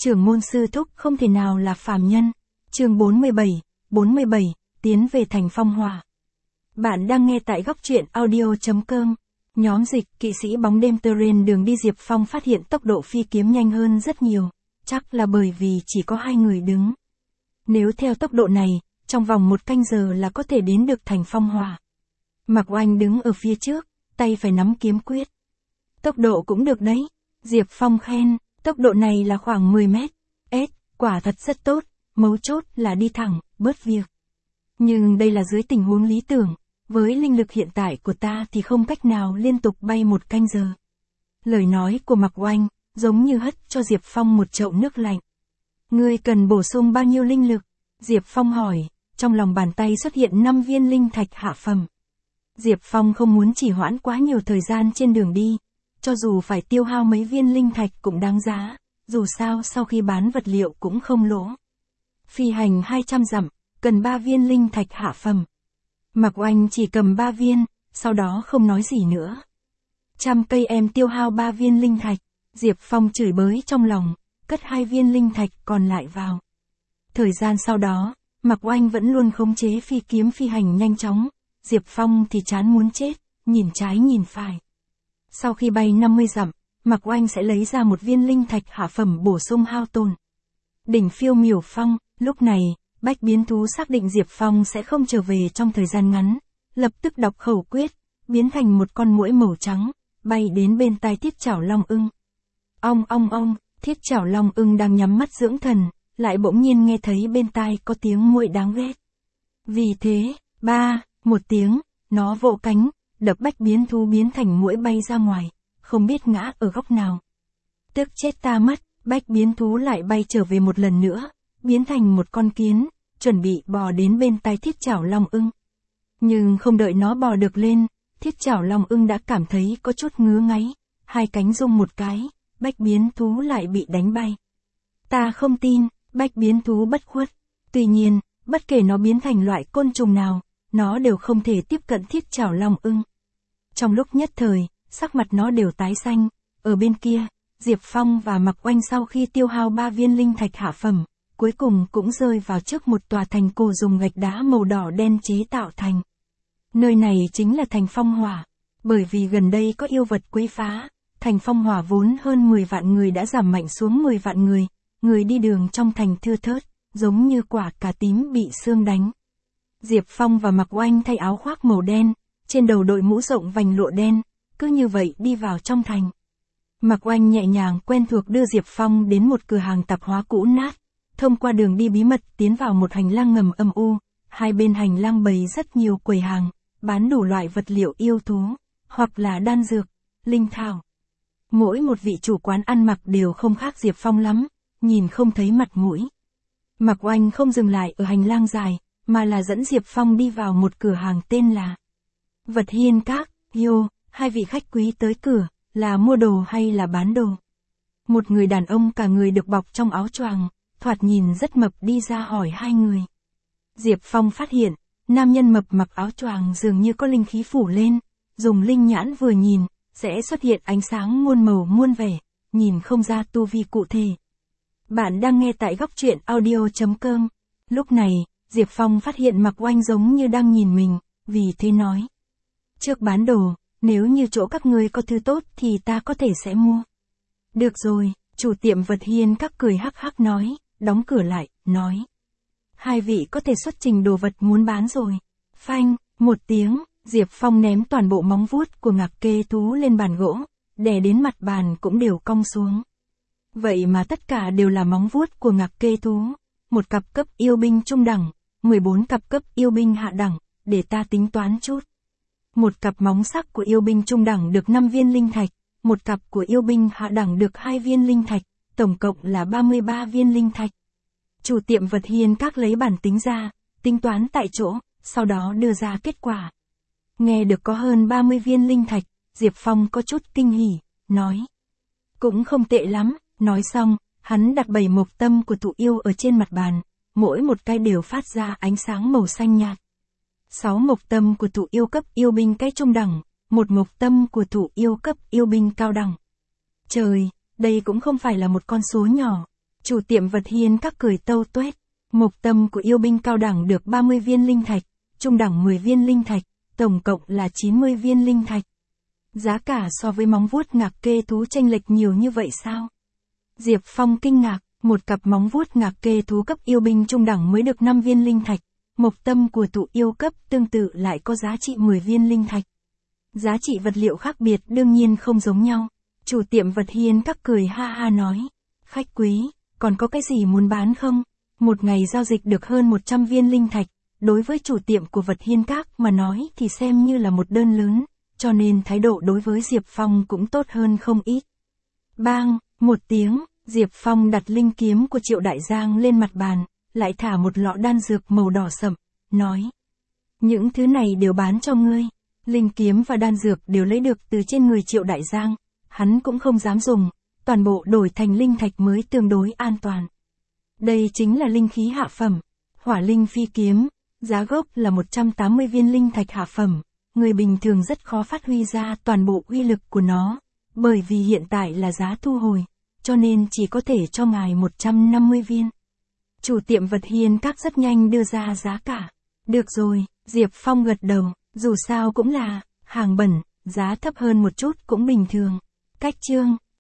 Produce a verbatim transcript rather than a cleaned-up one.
Trưởng môn sư thúc không thể nào là phàm nhân. Chương bốn mươi bảy, bốn mươi bảy, tiến về thành phong hỏa. Bạn đang nghe tại góc truyện audio chấm com. Nhóm dịch kỵ sĩ bóng đêm Terrain đường đi Diệp Phong phát hiện tốc độ phi kiếm nhanh hơn rất nhiều, chắc là bởi vì chỉ có hai người đứng. Nếu theo tốc độ này, trong vòng một canh giờ là có thể đến được thành phong hỏa. Mạc Oanh đứng ở phía trước, tay phải nắm kiếm quyết. Tốc độ cũng được đấy. Diệp Phong khen, tốc độ này là khoảng mười mét. S, quả thật rất tốt, mấu chốt là đi thẳng, bớt việc. Nhưng đây là dưới tình huống lý tưởng, với linh lực hiện tại của ta thì không cách nào liên tục bay một canh giờ. Lời nói của Mạc Oanh, giống như hất cho Diệp Phong một chậu nước lạnh. Ngươi cần bổ sung bao nhiêu linh lực? Diệp Phong hỏi, trong lòng bàn tay xuất hiện năm viên linh thạch hạ phẩm. Diệp Phong không muốn trì hoãn quá nhiều thời gian trên đường đi, cho dù phải tiêu hao mấy viên linh thạch cũng đáng giá, dù sao sau khi bán vật liệu cũng không lỗ. Phi hành hai trăm dặm, cần ba viên linh thạch hạ phẩm. Mạc Oanh chỉ cầm ba viên, sau đó không nói gì nữa. Trăm cây em tiêu hao ba viên linh thạch, Diệp Phong chửi bới trong lòng, cất hai viên linh thạch còn lại vào. Thời gian sau đó, Mạc Oanh vẫn luôn khống chế phi kiếm phi hành nhanh chóng, Diệp Phong thì chán muốn chết, nhìn trái nhìn phải. Sau khi bay năm mươi dặm, Mạc Oanh sẽ lấy ra một viên linh thạch hạ phẩm bổ sung hao tổn. Đỉnh phiêu miểu phong, lúc này, Bách biến thú xác định Diệp Phong sẽ không trở về trong thời gian ngắn, lập tức đọc khẩu quyết, biến thành một con muỗi màu trắng, bay đến bên tai Thiết Chảo Long Ưng. Ong ong ong, Thiết Chảo Long Ưng đang nhắm mắt dưỡng thần, lại bỗng nhiên nghe thấy bên tai có tiếng muỗi đáng ghét. Vì thế, ba, một tiếng, nó vỗ cánh, đập Bách biến thú biến thành muỗi bay ra ngoài, không biết ngã ở góc nào. Tức chết ta mất, Bách biến thú lại bay trở về một lần nữa, biến thành một con kiến, chuẩn bị bò đến bên tai Thiết Chảo Long Ưng. Nhưng không đợi nó bò được lên, Thiết Chảo Long Ưng đã cảm thấy có chút ngứa ngáy, hai cánh rung một cái, Bách biến thú lại bị đánh bay. Ta không tin, Bách biến thú bất khuất. Tuy nhiên, bất kể nó biến thành loại côn trùng nào, nó đều không thể tiếp cận Thiết Chảo Long Ưng. Trong lúc nhất thời, sắc mặt nó đều tái xanh. Ở bên kia, Diệp Phong và Mạc Oanh sau khi tiêu hao ba viên linh thạch hạ phẩm, cuối cùng cũng rơi vào trước một tòa thành cổ dùng gạch đá màu đỏ đen chế tạo thành. Nơi này chính là thành phong hỏa. Bởi vì gần đây có yêu vật quấy phá, thành phong hỏa vốn hơn mười vạn người đã giảm mạnh xuống mười vạn người, người đi đường trong thành thưa thớt, giống như quả cà tím bị sương đánh. Diệp Phong và Mạc Oanh thay áo khoác màu đen, trên đầu đội mũ rộng vành lụa đen, cứ như vậy đi vào trong thành. Mạc Oanh nhẹ nhàng quen thuộc đưa Diệp Phong đến một cửa hàng tạp hóa cũ nát, thông qua đường đi bí mật tiến vào một hành lang ngầm âm u, hai bên hành lang bày rất nhiều quầy hàng, bán đủ loại vật liệu yêu thú, hoặc là đan dược, linh thảo. Mỗi một vị chủ quán ăn mặc đều không khác Diệp Phong lắm, nhìn không thấy mặt mũi. Mạc Oanh không dừng lại ở hành lang dài, mà là dẫn Diệp Phong đi vào một cửa hàng tên là Vật Hiên Các. Yo, hai vị khách quý tới cửa, là mua đồ hay là bán đồ? Một người đàn ông cả người được bọc trong áo choàng, thoạt nhìn rất mập đi ra hỏi hai người. Diệp Phong phát hiện, nam nhân mập mặc áo choàng dường như có linh khí phủ lên, dùng linh nhãn vừa nhìn, sẽ xuất hiện ánh sáng muôn màu muôn vẻ, nhìn không ra tu vi cụ thể. Bạn đang nghe tại góc truyện audio chấm com. Lúc này, Diệp Phong phát hiện Mạc Oanh giống như đang nhìn mình, vì thế nói. Trước bán đồ, nếu như chỗ các ngươi có thứ tốt thì ta có thể sẽ mua. Được rồi, chủ tiệm Vật Hiên Các cười hắc hắc nói, đóng cửa lại, nói. Hai vị có thể xuất trình đồ vật muốn bán rồi. Phanh, một tiếng, Diệp Phong ném toàn bộ móng vuốt của Ngạc Kê Thú lên bàn gỗ, đè đến mặt bàn cũng đều cong xuống. Vậy mà tất cả đều là móng vuốt của Ngạc Kê Thú, một cặp cấp yêu binh trung đẳng, mười bốn cặp cấp yêu binh hạ đẳng, để ta tính toán chút. Một cặp móng sắc của yêu binh trung đẳng được năm viên linh thạch, một cặp của yêu binh hạ đẳng được hai viên linh thạch, tổng cộng là ba mươi ba viên linh thạch. Chủ tiệm Vật Hiên Các lấy bản tính ra, tính toán tại chỗ, sau đó đưa ra kết quả. Nghe được có hơn ba mươi viên linh thạch, Diệp Phong có chút kinh hỉ, nói. Cũng không tệ lắm, nói xong, hắn đặt bảy mộc tâm của thụ yêu ở trên mặt bàn, mỗi một cái đều phát ra ánh sáng màu xanh nhạt. Sáu mộc tâm của thụ yêu cấp yêu binh cái trung đẳng, một mộc tâm của thụ yêu cấp yêu binh cao đẳng. Trời, đây cũng không phải là một con số nhỏ. Chủ tiệm vật hiên các cười tâu tuét. Mộc tâm của yêu binh cao đẳng được ba mươi viên linh thạch, trung đẳng mười viên linh thạch, tổng cộng là chín mươi viên linh thạch. Giá cả so với móng vuốt ngạc kê thú chênh lệch nhiều như vậy sao? Diệp Phong kinh ngạc, một cặp móng vuốt ngạc kê thú cấp yêu binh trung đẳng mới được năm viên linh thạch, mộc tâm của tụ yêu cấp tương tự lại có giá trị mười viên linh thạch. Giá trị vật liệu khác biệt đương nhiên không giống nhau. Chủ tiệm vật hiên các cười ha ha nói, khách quý, còn có cái gì muốn bán không? Một ngày giao dịch được hơn một trăm viên linh thạch, đối với chủ tiệm của vật hiên các mà nói thì xem như là một đơn lớn, cho nên thái độ đối với Diệp Phong cũng tốt hơn không ít. Bang, một tiếng, Diệp Phong đặt linh kiếm của Triệu Đại Giang lên mặt bàn, lại thả một lọ đan dược màu đỏ sậm, nói. Những thứ này đều bán cho ngươi. Linh kiếm và đan dược đều lấy được từ trên người Triệu Đại Giang, hắn cũng không dám dùng, toàn bộ đổi thành linh thạch mới tương đối an toàn. Đây chính là linh khí hạ phẩm, hỏa linh phi kiếm, giá gốc là một trăm tám mươi viên linh thạch hạ phẩm, người bình thường rất khó phát huy ra toàn bộ uy lực của nó, bởi vì hiện tại là giá thu hồi, cho nên chỉ có thể cho ngài một trăm năm mươi viên. Chủ tiệm vật hiên các rất nhanh đưa ra giá cả. Được rồi, Diệp Phong gật đầu, dù sao cũng là hàng bẩn, giá thấp hơn một chút cũng bình thường. Cách chương